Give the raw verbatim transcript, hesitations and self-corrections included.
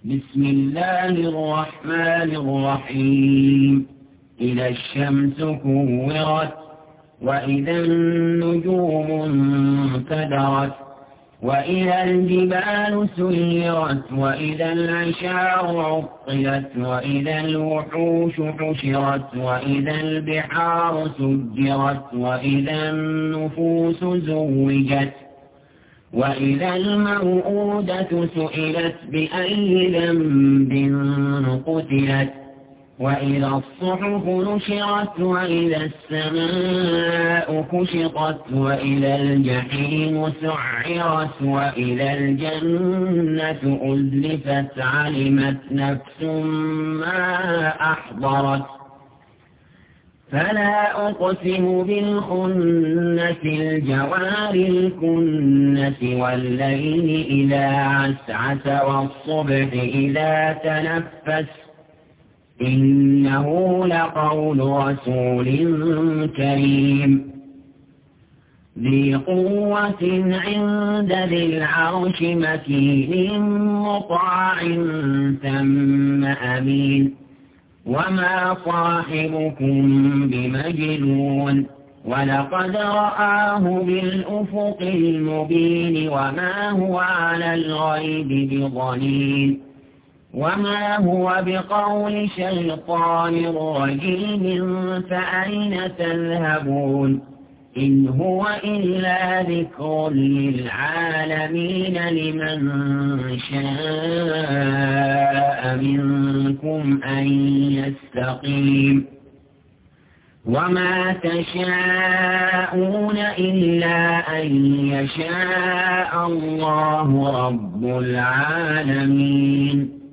بسم الله الرحمن الرحيم إذا الشمس كورت وإذا النجوم انكدرت وإذا الجبال سيرت وإذا العشار عطلت وإذا الوحوش حشرت وإذا البحار سجرت وإذا النفوس زوجت وإذا الموءودة سئلت بأي ذنب قتلت وإذا الصحف نشرت وإذا السماء كشطت وإذا الجحيم سعرت وإذا الجنة أزلفت علمت نفس ما أحضرت فلا أقسم بالخنس الجوار الكنس والليل إذا عسعس والصبح إذا تنفس إنه لقول رسول كريم ذي قوة عند ذي العرش مكين مطاع ثم أمين وما صاحبكم بمجنون ولقد رآه بالأفق المبين وما هو على الغيب بضنين وما هو بقول شيطان رجيم فأين تذهبون إن هو إلا ذكر للعالمين لمن شاء منكم أن يستقيم وما تشاءون إلا أن يشاء الله رب العالمين.